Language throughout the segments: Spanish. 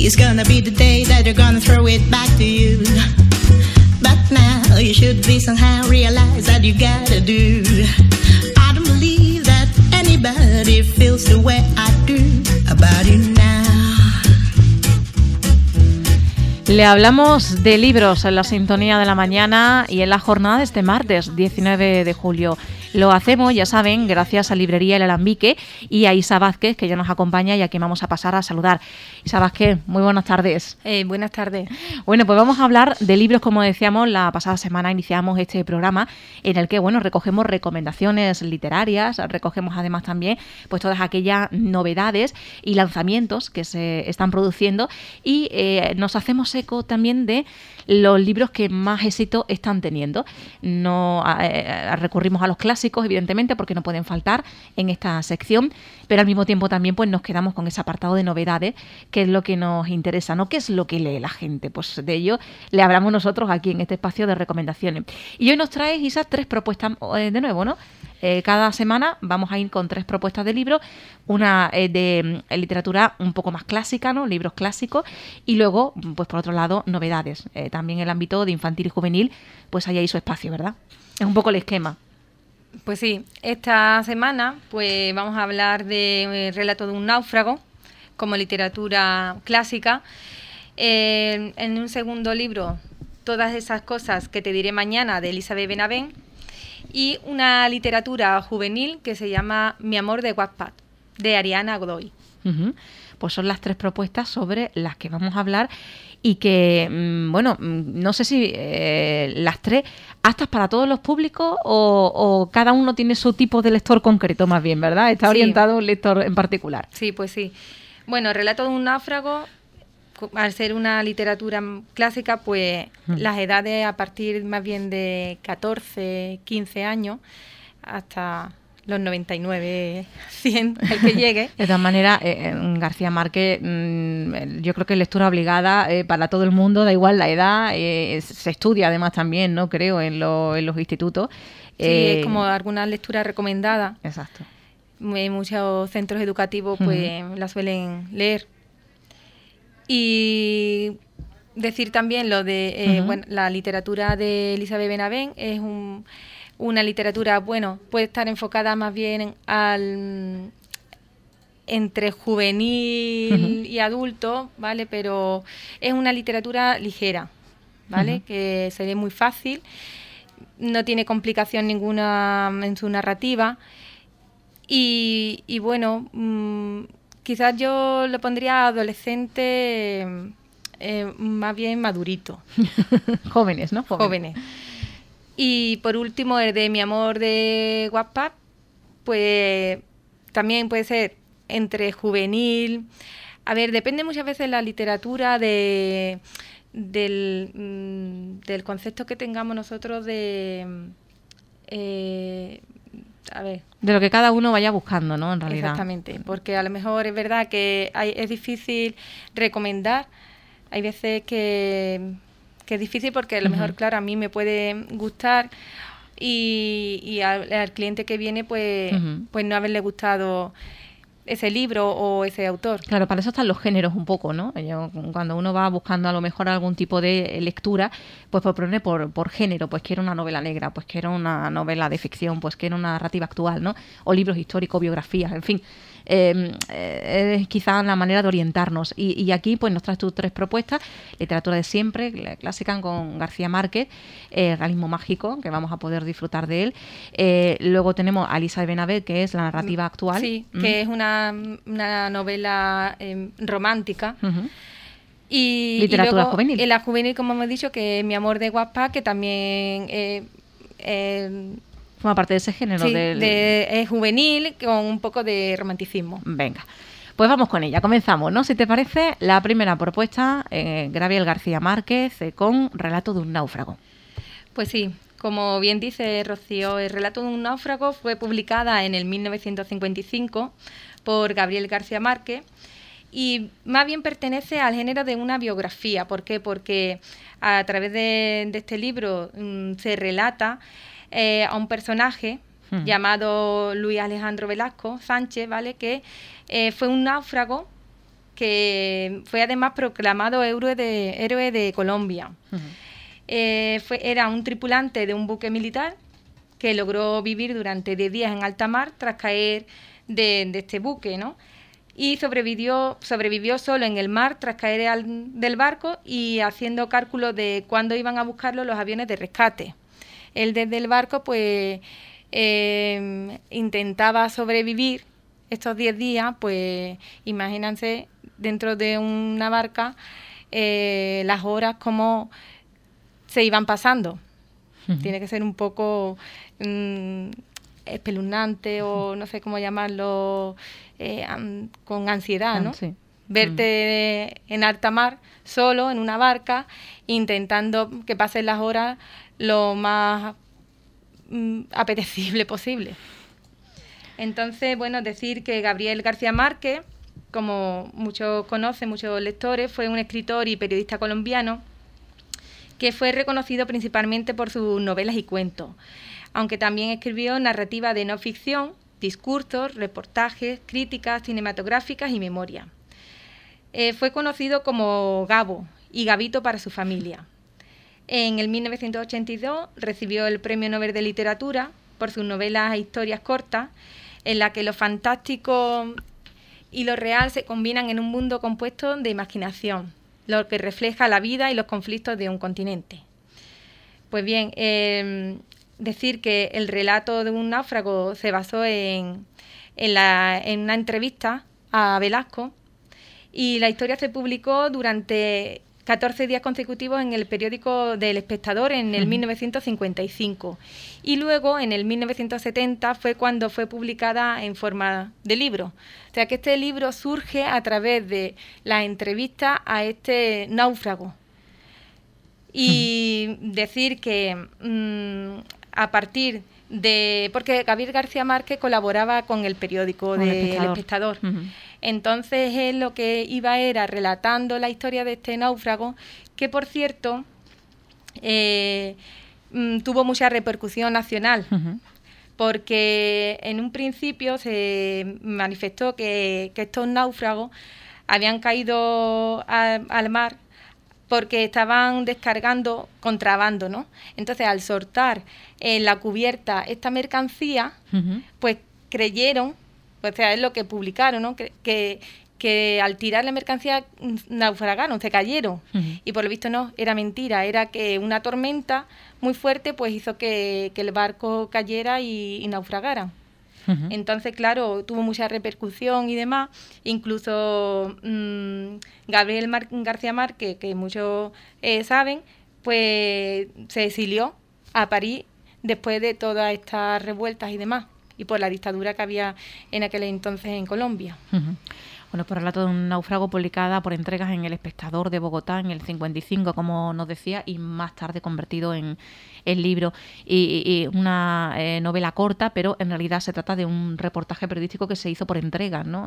It's gonna be the day that they're gonna throw it back to you. But now you should be somehow realize that you gotta do. I don't believe that anybody feels the way I do about you now. Le hablamos de libros en la sintonía de la mañana y en la jornada de este martes 19 de julio. Lo hacemos, ya saben, gracias a Librería El Alambique y a Isa Vázquez, que ya nos acompaña y a quien vamos a pasar a saludar. Isa Vázquez, muy buenas tardes. Buenas tardes. Bueno, pues vamos a hablar de libros, como decíamos, la pasada semana iniciamos este programa en el que, bueno, recogemos recomendaciones literarias, recogemos además también pues todas aquellas novedades y lanzamientos que se están produciendo y nos hacemos eco también de los libros que más éxito están teniendo. No recurrimos a los clásicos, evidentemente, porque no pueden faltar en esta sección, pero al mismo tiempo también pues nos quedamos con ese apartado de novedades, que es lo que nos interesa, ¿no? ¿Qué es lo que lee la gente? Pues de ello le hablamos nosotros aquí en este espacio de recomendaciones. Y hoy nos traes, Isa, 3 propuestas de nuevo, ¿no? Cada semana vamos a ir con 3 propuestas de libros, una de literatura un poco más clásica, ¿no? Libros clásicos, y luego, pues por otro lado, novedades. También el ámbito de infantil y juvenil, pues hay ahí su espacio, ¿verdad? Es un poco el esquema. Pues sí, esta semana pues vamos a hablar de Relato de un náufrago como literatura clásica. En un segundo libro, Todas esas cosas que te diré mañana, de Elizabeth Benavent. Y una literatura juvenil que se llama Mi amor de Wattpad, de Ariana Godoy. Uh-huh. Pues son las 3 propuestas sobre las que vamos a hablar y que, bueno, no sé si las 3 aptas para todos los públicos o cada uno tiene su tipo de lector concreto más bien, ¿verdad? Está orientado a un lector en particular. Sí, pues sí. Bueno, Relato de un náufrago, al ser una literatura clásica, pues las edades a partir más bien de 14, 15 años hasta los 99, 100, el que llegue. De todas maneras, García Márquez, yo creo que es lectura obligada para todo el mundo, da igual la edad, se estudia además también, ¿no? Creo, en los institutos. Sí, es como alguna lectura recomendada. Exacto. Muchos centros educativos pues la suelen leer. Y decir también lo de bueno, la literatura de Elizabeth Benavent es una literatura, bueno, puede estar enfocada más bien entre juvenil y adulto, ¿vale? Pero es una literatura ligera, ¿vale? Que se lee muy fácil, no tiene complicación ninguna en su narrativa y bueno, quizás yo lo pondría adolescente, más bien madurito. Jóvenes, ¿no? Jóvenes. Y por último, el de Mi amor de Wattpad, pues también puede ser entre juvenil. A ver, depende muchas veces la literatura del concepto que tengamos nosotros de... a ver. De lo que cada uno vaya buscando, ¿no? En realidad. Exactamente, porque a lo mejor es verdad que es difícil recomendar. Hay veces que es difícil porque a lo mejor, claro, a mí me puede gustar y al cliente que viene pues no haberle gustado ese libro o ese autor. Claro, para eso están los géneros un poco, ¿no? Cuando uno va buscando a lo mejor algún tipo de lectura, pues poner por género, pues quiero una novela negra, pues quiero una novela de ficción, pues quiero una narrativa actual, ¿no? O libros históricos, biografías, en fin. Es quizá la manera de orientarnos. Y aquí pues nos traes tus 3 propuestas: literatura de siempre, clásica con García Márquez, realismo mágico, que vamos a poder disfrutar de él. Luego tenemos a Elizabeth Benavent, que es la narrativa actual. Sí, que es una novela romántica. Y literatura luego, juvenil. En la juvenil, como hemos dicho, que es Mi amor de Wattpad, que también forma parte de ese género. Sí, es juvenil con un poco de romanticismo. Venga, pues vamos con ella, comenzamos, ¿no? Si te parece, la primera propuesta, Gabriel García Márquez, con Relato de un náufrago. Pues sí, como bien dice Rocío, El relato de un náufrago fue publicada en el 1955 por Gabriel García Márquez y más bien pertenece al género de una biografía. ¿Por qué? Porque a través de este libro se relata a un personaje llamado Luis Alejandro Velasco Sánchez, ¿vale? Que fue un náufrago que fue además proclamado héroe de Colombia. Era un tripulante de un buque militar que logró vivir durante 10 días en alta mar tras caer de este buque, ¿no? Y sobrevivió solo en el mar tras caer del barco y haciendo cálculos de cuándo iban a buscarlo los aviones de rescate. Él desde el barco pues intentaba sobrevivir estos 10 días, pues imagínense dentro de una barca las horas como se iban pasando. Tiene que ser un poco espeluznante o no sé cómo llamarlo, con ansiedad, ¿no? Sí. Verte en alta mar, solo, en una barca, intentando que pasen las horas lo más apetecible posible. Entonces, bueno, decir que Gabriel García Márquez, como muchos conocen, muchos lectores, fue un escritor y periodista colombiano que fue reconocido principalmente por sus novelas y cuentos, aunque también escribió narrativa de no ficción, discursos, reportajes, críticas cinematográficas y memoria. Fue conocido como Gabo y Gabito para su familia. En el 1982 recibió el Premio Nobel de Literatura por sus novelas e historias cortas, en la que lo fantástico y lo real se combinan en un mundo compuesto de imaginación, lo que refleja la vida y los conflictos de un continente. Pues bien, decir que el relato de un náufrago se basó en una entrevista a Velasco, y la historia se publicó durante 14 días consecutivos en el periódico del Espectador en el 1955. Y luego, en el 1970, fue cuando fue publicada en forma de libro. O sea que este libro surge a través de la entrevista a este náufrago. Y decir que a partir de... Porque Gabriel García Márquez colaboraba con el periódico del Espectador. Entonces él lo que iba era relatando la historia de este náufrago, que por cierto tuvo mucha repercusión nacional, porque en un principio se manifestó que estos náufragos habían caído al mar porque estaban descargando contrabando, ¿no? Entonces, al soltar en la cubierta esta mercancía, pues creyeron, o sea, es lo que publicaron, ¿no? Que al tirar la mercancía naufragaron, se cayeron. Y por lo visto no, era mentira, era que una tormenta muy fuerte pues hizo que el barco cayera y naufragara. Entonces, claro, tuvo mucha repercusión y demás. Incluso Gabriel García Márquez, que muchos saben, pues se exilió a París después de todas estas revueltas y demás, y por la dictadura que había en aquel entonces en Colombia. Bueno, pues relato de un náufrago, publicada por entregas en El Espectador de Bogotá en el 55, como nos decía, y más tarde convertido en libro. Y una novela corta, pero en realidad se trata de un reportaje periodístico que se hizo por entregas, ¿no?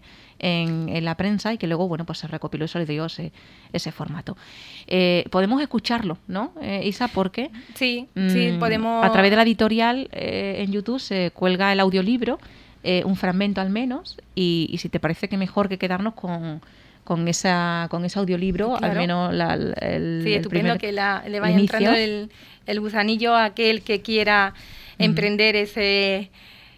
En la prensa, y que luego, bueno, pues se recopiló y se le dio ese formato. Podemos escucharlo, ¿no, Isa? Porque sí, podemos. A través de la editorial en YouTube se cuelga el audiolibro, un fragmento al menos, y si te parece que mejor que quedarnos con ese audiolibro, claro. Al menos sí, estupendo que le vaya entrando el gusanillo a aquel que quiera emprender ese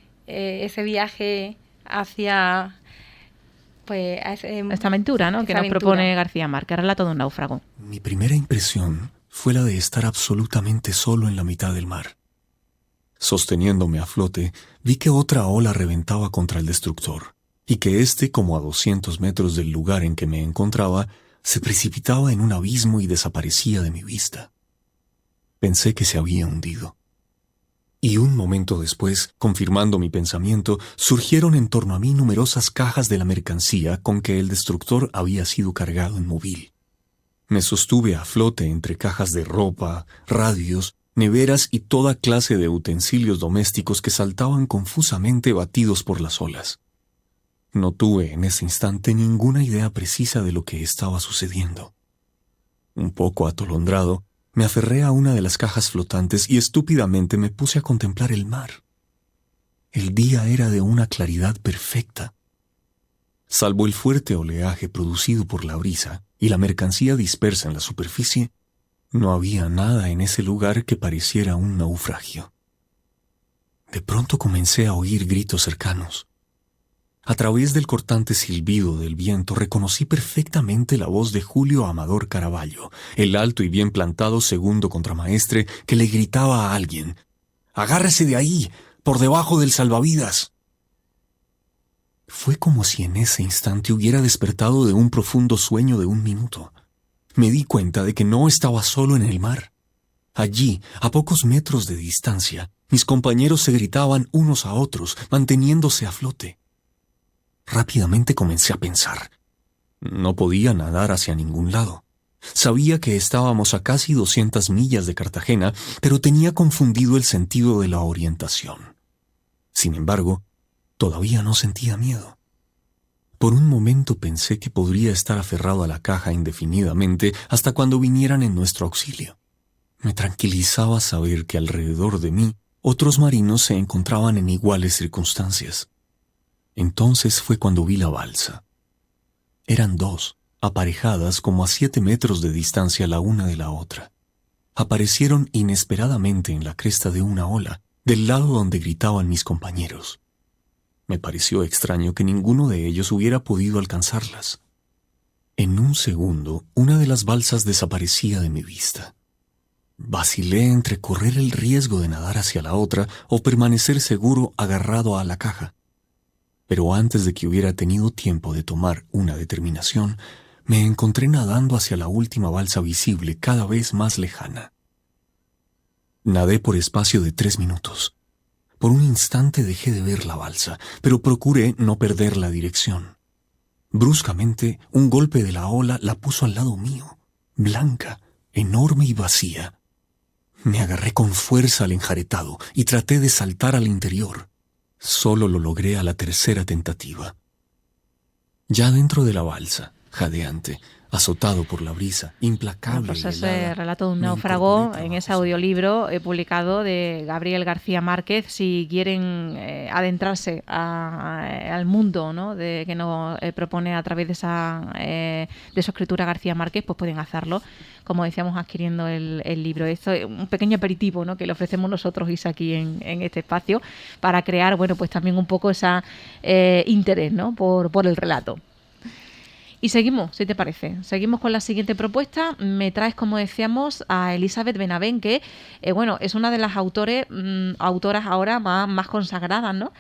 viaje hacia pues esta aventura, ¿no? Que nos propone García Márquez, Relato de un náufrago. Mi primera impresión fue la de estar absolutamente solo en la mitad del mar. Sosteniéndome a flote, vi que otra ola reventaba contra el destructor, y que éste, como a 200 metros del lugar en que me encontraba, se precipitaba en un abismo y desaparecía de mi vista. Pensé que se había hundido. Y un momento después, confirmando mi pensamiento, surgieron en torno a mí numerosas cajas de la mercancía con que el destructor había sido cargado en móvil. Me sostuve a flote entre cajas de ropa, radios, neveras y toda clase de utensilios domésticos que saltaban confusamente batidos por las olas. No tuve en ese instante ninguna idea precisa de lo que estaba sucediendo. Un poco atolondrado, me aferré a una de las cajas flotantes y estúpidamente me puse a contemplar el mar. El día era de una claridad perfecta. Salvo el fuerte oleaje producido por la brisa y la mercancía dispersa en la superficie, no había nada en ese lugar que pareciera un naufragio. De pronto comencé a oír gritos cercanos. A través del cortante silbido del viento reconocí perfectamente la voz de Julio Amador Caraballo, el alto y bien plantado segundo contramaestre que le gritaba a alguien: «¡Agárrese de ahí, por debajo del salvavidas!». Fue como si en ese instante hubiera despertado de un profundo sueño de un minuto. Me di cuenta de que no estaba solo en el mar. Allí, a pocos metros de distancia, mis compañeros se gritaban unos a otros, manteniéndose a flote. Rápidamente comencé a pensar. No podía nadar hacia ningún lado. Sabía que estábamos a casi 200 millas de Cartagena, pero tenía confundido el sentido de la orientación. Sin embargo, todavía no sentía miedo. Por un momento pensé que podría estar aferrado a la caja indefinidamente hasta cuando vinieran en nuestro auxilio. Me tranquilizaba saber que alrededor de mí otros marinos se encontraban en iguales circunstancias. Entonces fue cuando vi la balsa. Eran dos, aparejadas como a 7 metros de distancia la una de la otra. Aparecieron inesperadamente en la cresta de una ola, del lado donde gritaban mis compañeros. Me pareció extraño que ninguno de ellos hubiera podido alcanzarlas. En un segundo, una de las balsas desaparecía de mi vista. Vacilé entre correr el riesgo de nadar hacia la otra o permanecer seguro agarrado a la caja. Pero antes de que hubiera tenido tiempo de tomar una determinación, me encontré nadando hacia la última balsa visible cada vez más lejana. Nadé por espacio de 3 minutos. Por un instante dejé de ver la balsa, pero procuré no perder la dirección. Bruscamente, un golpe de la ola la puso al lado mío, blanca, enorme y vacía. Me agarré con fuerza al enjaretado y traté de saltar al interior. Solo lo logré a la tercera tentativa. Ya dentro de la balsa, jadeante, azotado por la brisa, implacable pues y ese helada, relato de un me náufrago incorporé en ese trabajoso. audiolibro publicado de Gabriel García Márquez. Si quieren adentrarse al mundo, ¿no?, que nos propone a través de su escritura García Márquez, pues pueden hacerlo, como decíamos, adquiriendo el libro. Esto es un pequeño aperitivo, ¿no?, que le ofrecemos nosotros, Isa, aquí en este espacio, para crear, bueno, pues también un poco ese interés, ¿no?, por el relato. Y seguimos, si te parece. Seguimos con la siguiente propuesta. Me traes, como decíamos, a Elizabeth Benavent, que bueno, es una de las autoras ahora más consagradas, ¿no?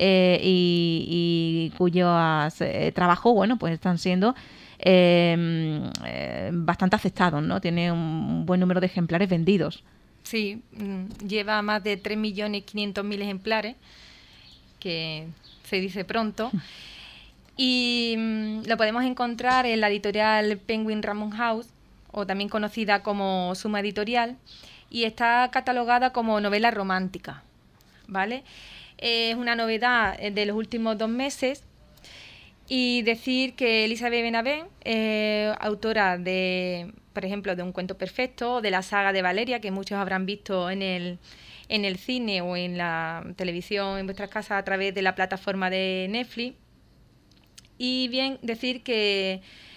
Y cuyos trabajos, bueno, pues están siendo bastante aceptados, ¿no? Tiene un buen número de ejemplares vendidos. Sí, lleva más de 3.500.000 ejemplares, que se dice pronto. Y lo podemos encontrar en la editorial Penguin Random House, o también conocida como Suma Editorial, y está catalogada como novela romántica, ¿vale? Es una novedad de los últimos 2 meses. Y decir que Elizabeth Benavent, autora de, por ejemplo, de Un cuento perfecto, o de la saga de Valeria, que muchos habrán visto en el cine o en la televisión en vuestras casas a través de la plataforma de Netflix. Y bien, decir que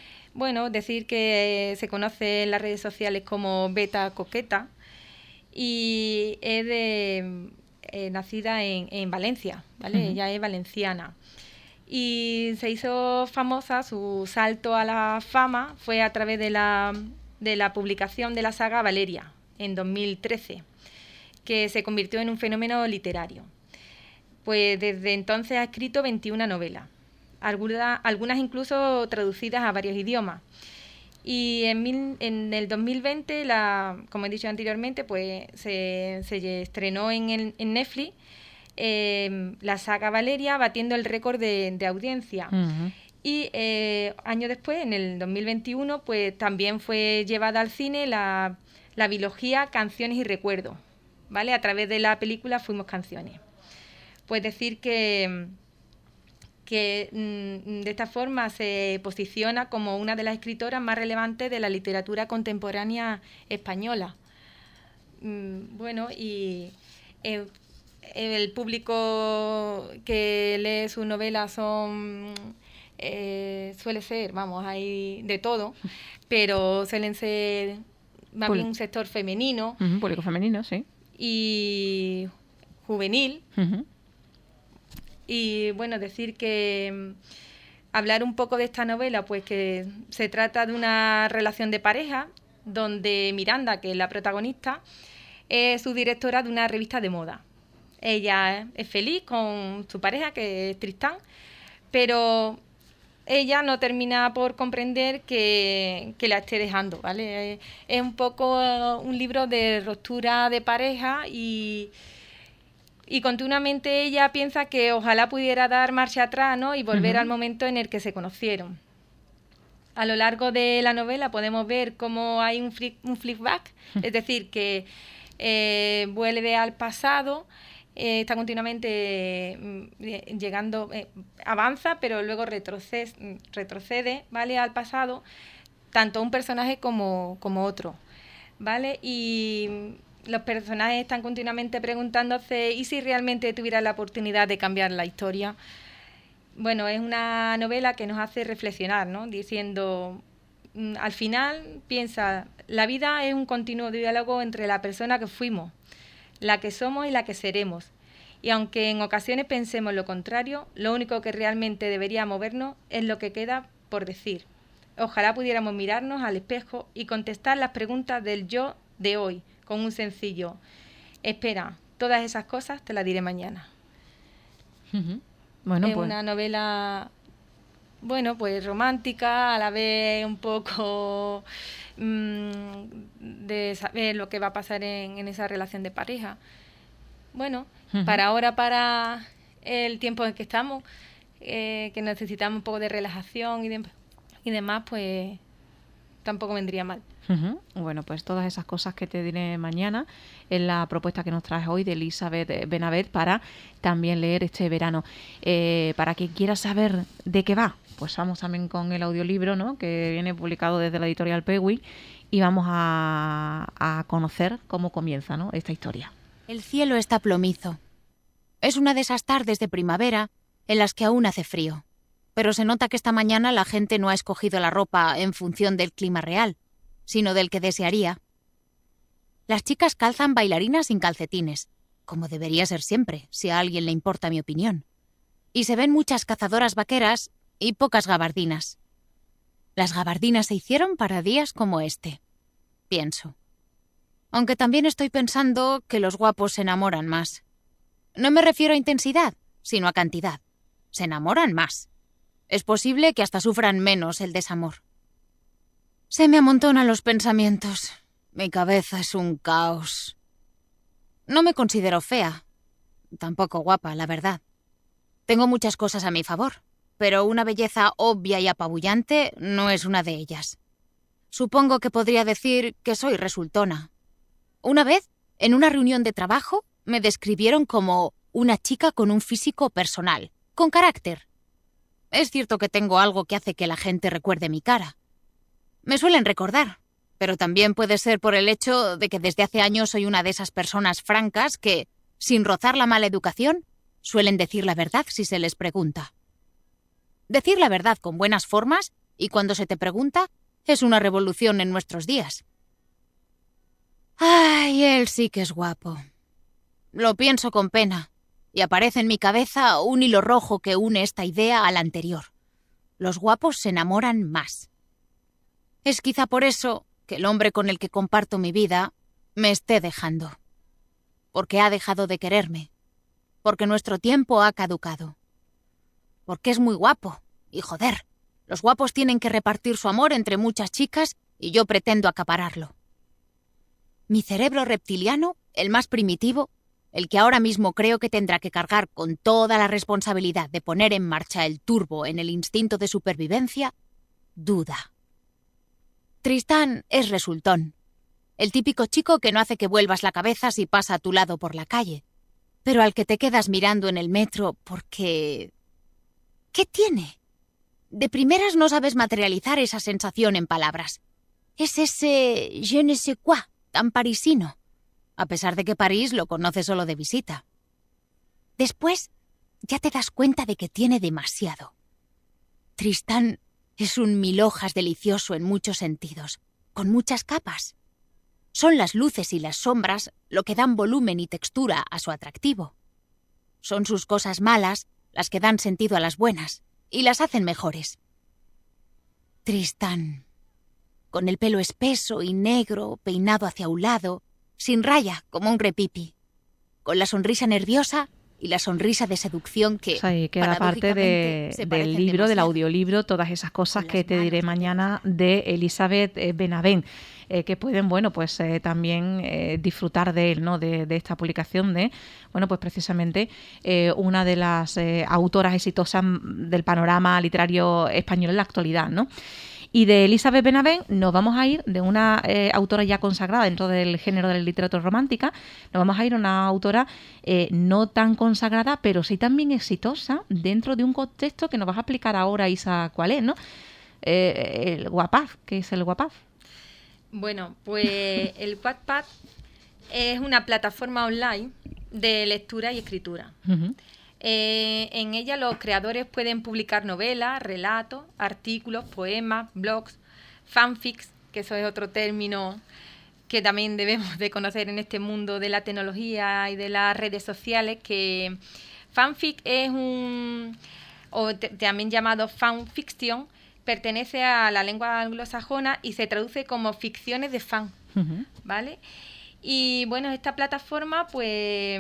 se conoce en las redes sociales como Beta Coqueta, y es nacida en Valencia, ¿vale? Uh-huh. Ella es valenciana. Y se hizo famosa, su salto a la fama fue a través de la publicación de la saga Valeria, en 2013, que se convirtió en un fenómeno literario. Pues desde entonces ha escrito 21 novelas. Algunas incluso traducidas a varios idiomas. Y en el 2020, como he dicho anteriormente, pues se estrenó en Netflix la saga Valeria, batiendo el récord de audiencia. Uh-huh. Y años después, en el 2021, pues también fue llevada al cine la biología Canciones y Recuerdos, ¿vale? A través de la película Fuimos Canciones. Pues decir que de esta forma se posiciona como una de las escritoras más relevantes de la literatura contemporánea española. Bueno, y el público que lee su novela son suele ser, vamos, hay de todo, pero suelen ser más bien un sector femenino. Público femenino, sí. Y juvenil. Uh-huh. Y bueno, decir que hablar un poco de esta novela, pues que se trata de una relación de pareja donde Miranda, que es la protagonista, es subdirectora de una revista de moda. Ella es feliz con su pareja, que es Tristán, pero ella no termina por comprender que la esté dejando, ¿vale? Es un poco un libro de ruptura de pareja y continuamente ella piensa que ojalá pudiera dar marcha atrás, ¿no? Y volver al momento en el que se conocieron. A lo largo de la novela podemos ver cómo hay un flashback, es decir, que vuelve al pasado, está continuamente llegando, avanza, pero luego retrocede, ¿vale? Al pasado, tanto un personaje como otro, ¿vale? Y los personajes están continuamente preguntándose ¿y si realmente tuvieran la oportunidad de cambiar la historia? Bueno, es una novela que nos hace reflexionar, ¿no? Diciendo, al final, piensa, la vida es un continuo diálogo entre la persona que fuimos, la que somos y la que seremos. Y aunque en ocasiones pensemos lo contrario, lo único que realmente debería movernos es lo que queda por decir. Ojalá pudiéramos mirarnos al espejo y contestar las preguntas del yo de hoy, con un sencillo: espera, todas esas cosas te las diré mañana. Uh-huh. Bueno, es pues una novela, bueno, pues romántica, a la vez un poco de saber lo que va a pasar en esa relación de pareja. Bueno, para ahora, para el tiempo en que estamos, que necesitamos un poco de relajación y demás, pues tampoco vendría mal. Uh-huh. Bueno, pues todas esas cosas que te diré mañana es la propuesta que nos traes hoy de Elizabeth Benavent para también leer este verano. Para quien quiera saber de qué va, pues vamos también con el audiolibro, ¿no? Que viene publicado desde la editorial Penguin, y vamos a conocer cómo comienza, ¿no? Esta historia. El cielo está plomizo. Es una de esas tardes de primavera en las que aún hace frío, pero se nota que esta mañana la gente no ha escogido la ropa en función del clima real, sino del que desearía. Las chicas calzan bailarinas sin calcetines, como debería ser siempre, si a alguien le importa mi opinión. Y se ven muchas cazadoras vaqueras y pocas gabardinas. Las gabardinas se hicieron para días como este, pienso. Aunque también estoy pensando que los guapos se enamoran más. No me refiero a intensidad, sino a cantidad. Se enamoran más. Es posible que hasta sufran menos el desamor. Se me amontonan los pensamientos. Mi cabeza es un caos. No me considero fea. Tampoco guapa, la verdad. Tengo muchas cosas a mi favor, pero una belleza obvia y apabullante no es una de ellas. Supongo que podría decir que soy resultona. Una vez, en una reunión de trabajo, me describieron como una chica con un físico personal, con carácter. Es cierto que tengo algo que hace que la gente recuerde mi cara. Me suelen recordar, pero también puede ser por el hecho de que desde hace años soy una de esas personas francas que, sin rozar la mala educación, suelen decir la verdad si se les pregunta. Decir la verdad con buenas formas y cuando se te pregunta es una revolución en nuestros días. ¡Ay, él sí que es guapo! Lo pienso con pena y aparece en mi cabeza un hilo rojo que une esta idea a la anterior. Los guapos se enamoran más. Es quizá por eso que el hombre con el que comparto mi vida me esté dejando. Porque ha dejado de quererme. Porque nuestro tiempo ha caducado. Porque es muy guapo. Y joder, los guapos tienen que repartir su amor entre muchas chicas y yo pretendo acapararlo. Mi cerebro reptiliano, el más primitivo, el que ahora mismo creo que tendrá que cargar con toda la responsabilidad de poner en marcha el turbo en el instinto de supervivencia, duda. Tristán es resultón. El típico chico que no hace que vuelvas la cabeza si pasa a tu lado por la calle, pero al que te quedas mirando en el metro porque... ¿Qué tiene? De primeras no sabes materializar esa sensación en palabras. Es ese je ne sais quoi tan parisino, a pesar de que París lo conoce solo de visita. Después ya te das cuenta de que tiene demasiado. Tristán es un mil hojas delicioso en muchos sentidos, con muchas capas. Son las luces y las sombras lo que dan volumen y textura a su atractivo. Son sus cosas malas las que dan sentido a las buenas y las hacen mejores. Tristán, con el pelo espeso y negro, peinado hacia un lado, sin raya como un repipi, con la sonrisa nerviosa y la sonrisa de seducción que, o sea, y queda parte del libro, del audiolibro, todas esas cosas que te diré mañana de Elizabeth Benavent, que pueden, bueno, pues también disfrutar de él, ¿no? De esta publicación de, bueno, pues precisamente una de las autoras exitosas del panorama literario español en la actualidad, ¿no? Y de Elizabeth Benavent nos vamos a ir de una autora ya consagrada dentro del género de la literatura romántica, nos vamos a ir a una autora no tan consagrada, pero sí también exitosa dentro de un contexto que nos vas a explicar ahora, Isa, cuál es, ¿no? El Wattpad. ¿Qué es el Wattpad? Bueno, pues el Wattpad es una plataforma online de lectura y escritura. Uh-huh. En ella los creadores pueden publicar novelas, relatos, artículos, poemas, blogs, fanfics, que eso es otro término que también debemos de conocer en este mundo de la tecnología y de las redes sociales, que fanfic es también llamado fanfiction, pertenece a la lengua anglosajona y se traduce como ficciones de fan, uh-huh. ¿Vale? Y bueno, esta plataforma pues...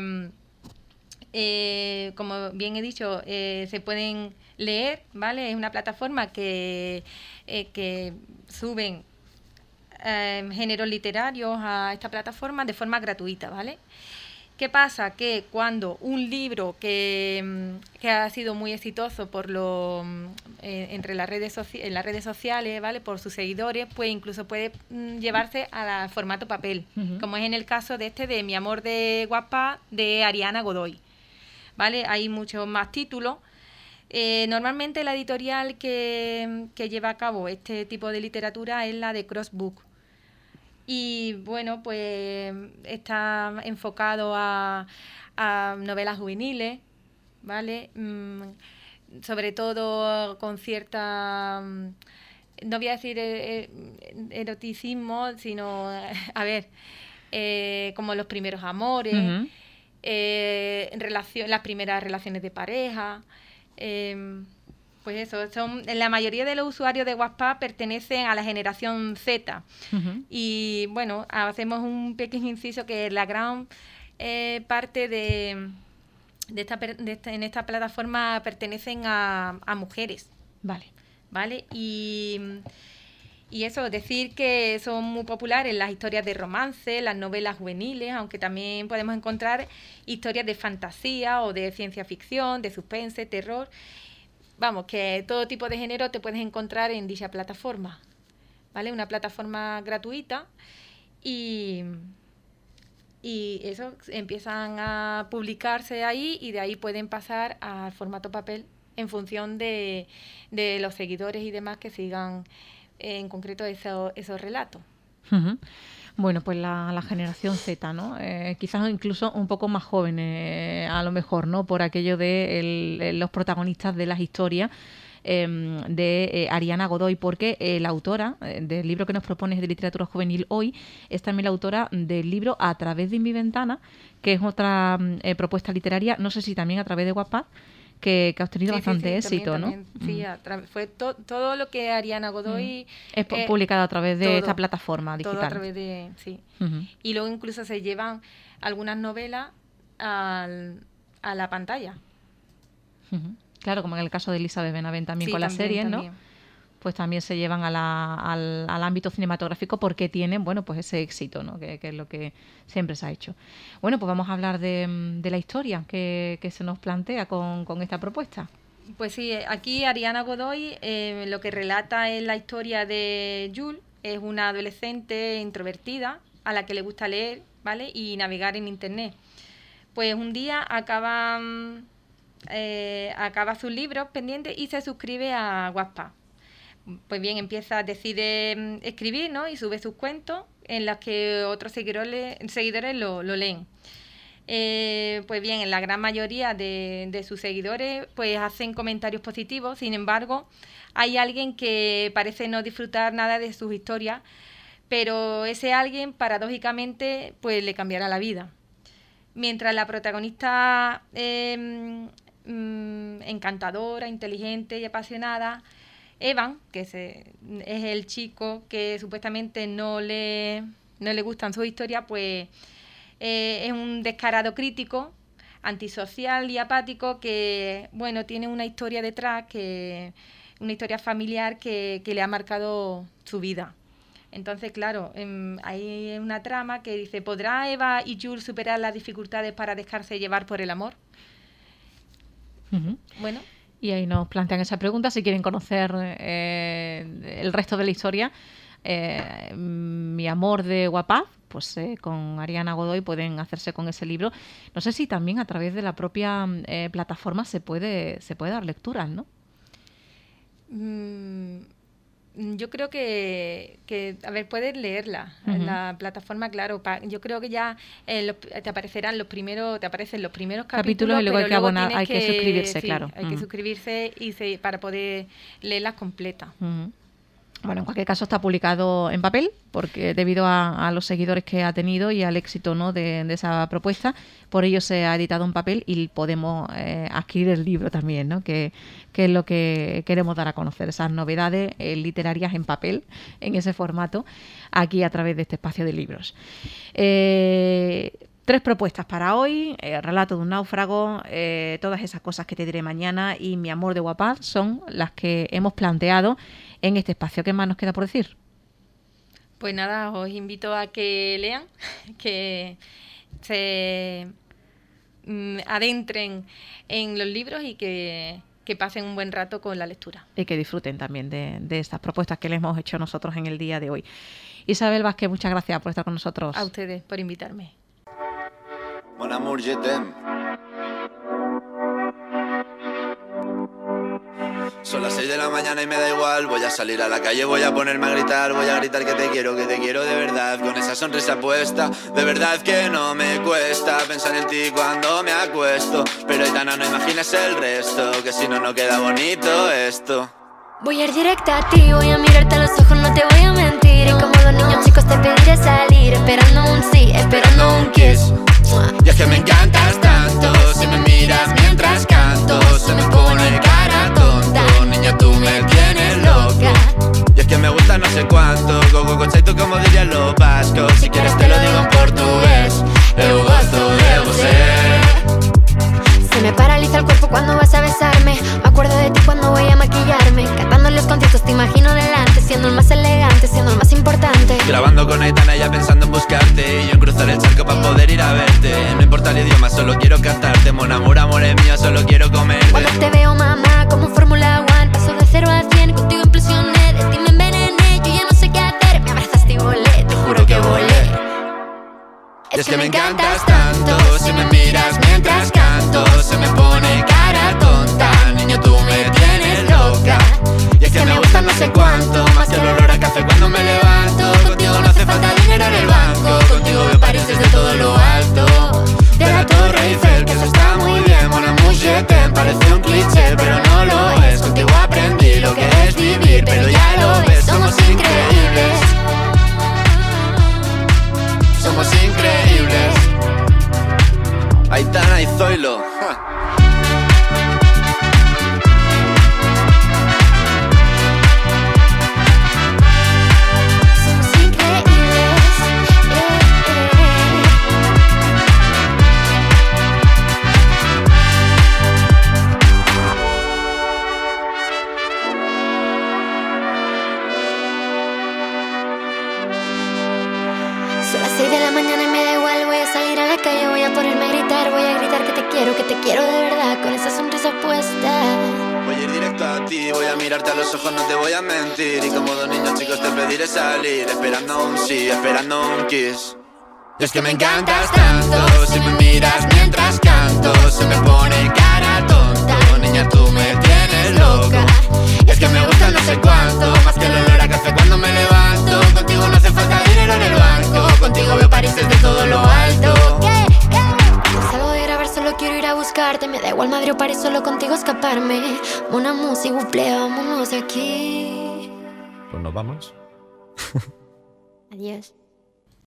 como bien he dicho, se pueden leer, ¿vale? Es una plataforma que suben géneros literarios a esta plataforma de forma gratuita, ¿vale? ¿Qué pasa? Que cuando un libro que ha sido muy exitoso por entre las redes sociales, ¿vale? Por sus seguidores, pues incluso puede llevarse al formato papel, uh-huh. Como es en el caso de Mi amor de Wattpad de Ariana Godoy. ¿Vale? Hay muchos más títulos. Normalmente la editorial que lleva a cabo este tipo de literatura es la de Crossbook. Y bueno, pues está enfocado a novelas juveniles, ¿vale? Sobre todo con cierta, no voy a decir eroticismo, sino, a ver, como los primeros amores. Uh-huh. Las primeras relaciones de pareja, pues eso, la mayoría de los usuarios de Wattpad pertenecen a la generación Z. Uh-huh. Y bueno, hacemos un pequeño inciso que la gran parte en esta plataforma pertenecen a mujeres. Vale. Y eso, decir que son muy populares las historias de romance, las novelas juveniles, aunque también podemos encontrar historias de fantasía o de ciencia ficción, de suspense, terror. Vamos, que todo tipo de género te puedes encontrar en dicha plataforma, ¿vale? Una plataforma gratuita y eso, empiezan a publicarse ahí y de ahí pueden pasar al formato papel en función de los seguidores y demás que sigan en concreto esos relatos. Uh-huh. Bueno, pues la generación Z, ¿no? Quizás incluso un poco más jóvenes, a lo mejor, ¿no? Por aquello de los protagonistas de las historias de Ariana Godoy, porque la autora del libro que nos propones de literatura juvenil hoy es también la autora del libro A través de mi ventana, que es otra propuesta literaria, no sé si también a través de Wattpad, que ha obtenido bastante éxito, también, ¿no? Sí, fue todo lo que Ariana Godoy... Es publicado a través de esta plataforma digital. Todo a través de... Sí. Uh-huh. Y luego incluso se llevan algunas novelas a la pantalla. Uh-huh. Claro, como en el caso de Elizabeth Benavent también con las series, ¿no? Pues también se llevan al ámbito cinematográfico porque tienen, bueno, pues ese éxito, ¿no? Que es lo que siempre se ha hecho. Bueno, pues vamos a hablar de la historia que se nos plantea con esta propuesta. Pues sí, aquí Ariana Godoy lo que relata es la historia de Jules. Es una adolescente introvertida a la que le gusta leer, ¿vale? Y navegar en internet. Pues un día acaba sus libros pendientes y se suscribe a Wattpad. Pues bien, decide escribir, ¿no? Y sube sus cuentos en los que otros seguidores lo leen. pues bien, en la gran mayoría de sus seguidores pues hacen comentarios positivos. Sin embargo, hay alguien que parece no disfrutar nada de sus historias, pero ese alguien, paradójicamente, pues le cambiará la vida. Mientras la protagonista encantadora, inteligente y apasionada, Evan, que es el chico que supuestamente no le gustan sus historias, pues es un descarado crítico, antisocial y apático que, bueno, tiene una historia detrás, una historia familiar que le ha marcado su vida. Entonces, claro, hay una trama que dice, ¿podrá Eva y Jules superar las dificultades para dejarse llevar por el amor? Uh-huh. Bueno. Y ahí nos plantean esa pregunta. Si quieren conocer el resto de la historia, Mi amor de Guapaz, pues con Ariana Godoy pueden hacerse con ese libro. No sé si también a través de la propia plataforma se puede dar lecturas, ¿no? Yo creo que a ver, puedes leerla en la plataforma, claro. Yo creo que ya te aparecen los primeros capítulos y luego hay que suscribirse, sí, claro. Hay que suscribirse para poder leerlas completas. Bueno, en cualquier caso está publicado en papel, porque debido a los seguidores que ha tenido y al éxito, ¿no?, de esa propuesta, por ello se ha editado en papel y podemos adquirir el libro también, ¿no?, que es lo que queremos dar a conocer, esas novedades literarias en papel, en ese formato, aquí a través de este espacio de libros. 3 propuestas para hoy: Relato de un náufrago, Todas esas cosas que te diré mañana y Mi amor de Guapaz son las que hemos planteado en este espacio. ¿Qué más nos queda por decir? Pues nada, os invito a que lean, que se adentren en los libros y que pasen un buen rato con la lectura. Y que disfruten también de estas propuestas que les hemos hecho nosotros en el día de hoy. Isabel Vázquez, muchas gracias por estar con nosotros. A ustedes por invitarme. Mon amour, je t'aime. Son las 6 de la mañana y me da igual. Voy a salir a la calle, voy a ponerme a gritar. Voy a gritar que te quiero de verdad. Con esa sonrisa puesta, de verdad que no me cuesta pensar en ti cuando me acuesto. Pero Aitana, no imagines el resto, que si no, no queda bonito esto. Voy a ir directa a ti, voy a mirarte a los ojos, no te voy a mentir. Y como dos niños chicos te pediré salir, esperando un sí, esperando un kiss. Y es que me encantas tanto, si me miras mientras canto, se me pone cara tonta. Niña, tú me tienes loca. Y es que me gusta no sé cuánto, go conceito como dirían los vascos. Si quieres te lo digo en portugués, eu gosto de você. Se me paraliza el cuerpo cuando vas a besarme. Me acuerdo de ti cuando voy a maquillarme. Cantando los conciertos te imagino delante, siendo el más elegante, siendo el más importante. Grabando con Aitana ya pensando en buscarte, y yo en cruzar el charco para poder ir a verte. No importa el idioma, solo quiero cantarte. Mon amour, amor es mío, solo quiero comerte. Cuando te veo, mamá, como Fórmula 1, paso de 0 a 100, contigo implosioné. De ti me envenené, yo ya no sé qué hacer. Me abrazaste y volé, te juro que volé. Y es que me encantas tanto, si me miras mientras canto, se me pone cara tonta. Niño, tú me tienes loca. Y es que me gusta no sé cuánto, más que el olor a café cuando me levanto. Contigo no hace falta dinero en el banco, contigo veo París desde todo lo alto. De la Torre Eiffel, que eso está muy bien. Mon amour, je t'aime, parece un cliché, pero no lo es. Contigo aprendí lo que es vivir, pero ya lo ves, somos increíbles. Somos increíbles. Aitana y Zoilo. Somos increíbles. Son las 6 de la mañana y me da igual. Voy a salir a la calle, voy a ponerme a gritar. Voy a gritar que te quiero de verdad, con esa sonrisa puesta. Voy a ir directo a ti, voy a mirarte a los ojos, no te voy a mentir. Y como dos niños chicos te pediré salir, esperando un sí, esperando un kiss. Y es que me encantas tanto, si me miras mientras canto, se me pone cara tonta. Niña, tú me tienes loca. Y es que me gusta no sé cuánto, más que el olor a café cuando me levanto. Contigo no hace falta dinero en el banco, contigo veo París desde todo lo alto. solo quiero ir a buscarte. Me da igual Madrid o París, solo contigo escaparme. Una música, buple, vámonos de aquí. Pues nos vamos. Adiós.